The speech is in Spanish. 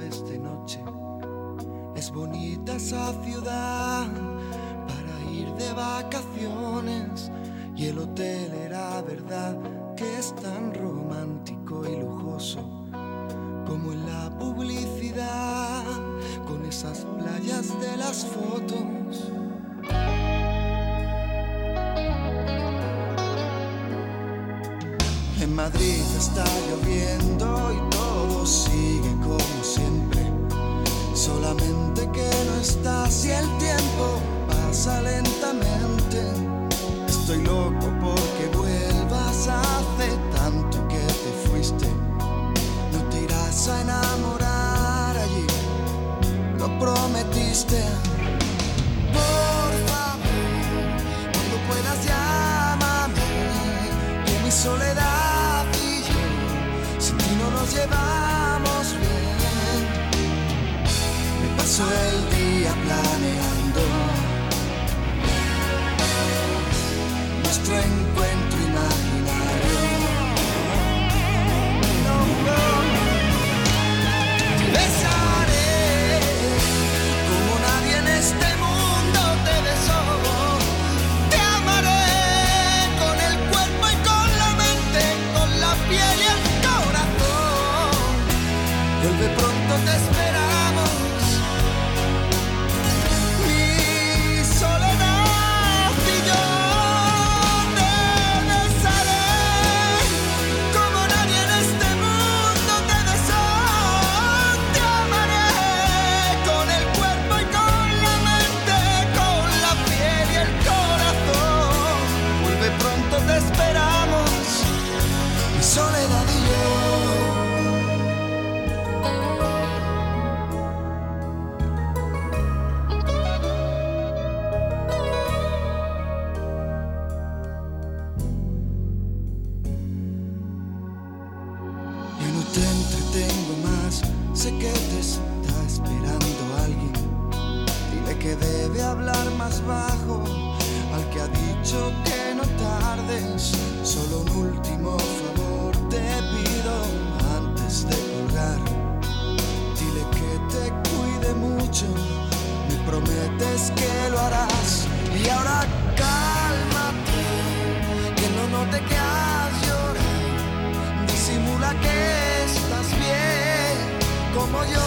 es de noche. Es bonita esa ciudad para ir de vacaciones, y el hotel era verdad que es tan romántico y lujoso como en la publicidad, con esas playas de las fotos. En Madrid está lloviendo y todo sigue como siempre, solamente que no estás y el tiempo pasa lentamente. Estoy loco porque vuelvas, hace tanto que te fuiste. No te irás a enamorar allí, lo prometiste. Por favor, cuando puedas llámame, que mi soledad y yo sin ti no nos llevamos bien. Me paso el día planeando nuestro encuentro imaginario. Te besaré como nadie en este mundo te besó. Te amaré con el cuerpo y con la mente, con la piel y el corazón. Vuelve pronto, te esperamos. Mi soledad y yo te besaré como nadie en este mundo te besó. Te amaré con el cuerpo y con la mente, con la piel y el corazón. Vuelve pronto, te esperamos, mi soledad y yo. Ya no te entretengo más, sé que te está esperando alguien. Dile que debe hablar más bajo, al que ha dicho que no tardes. Solo un último favor te pido antes de colgar. Dile que te cuide mucho, me prometes que lo harás. Y ahora cálmate, que no note que has llorado. Disimula que estás bien, como yo.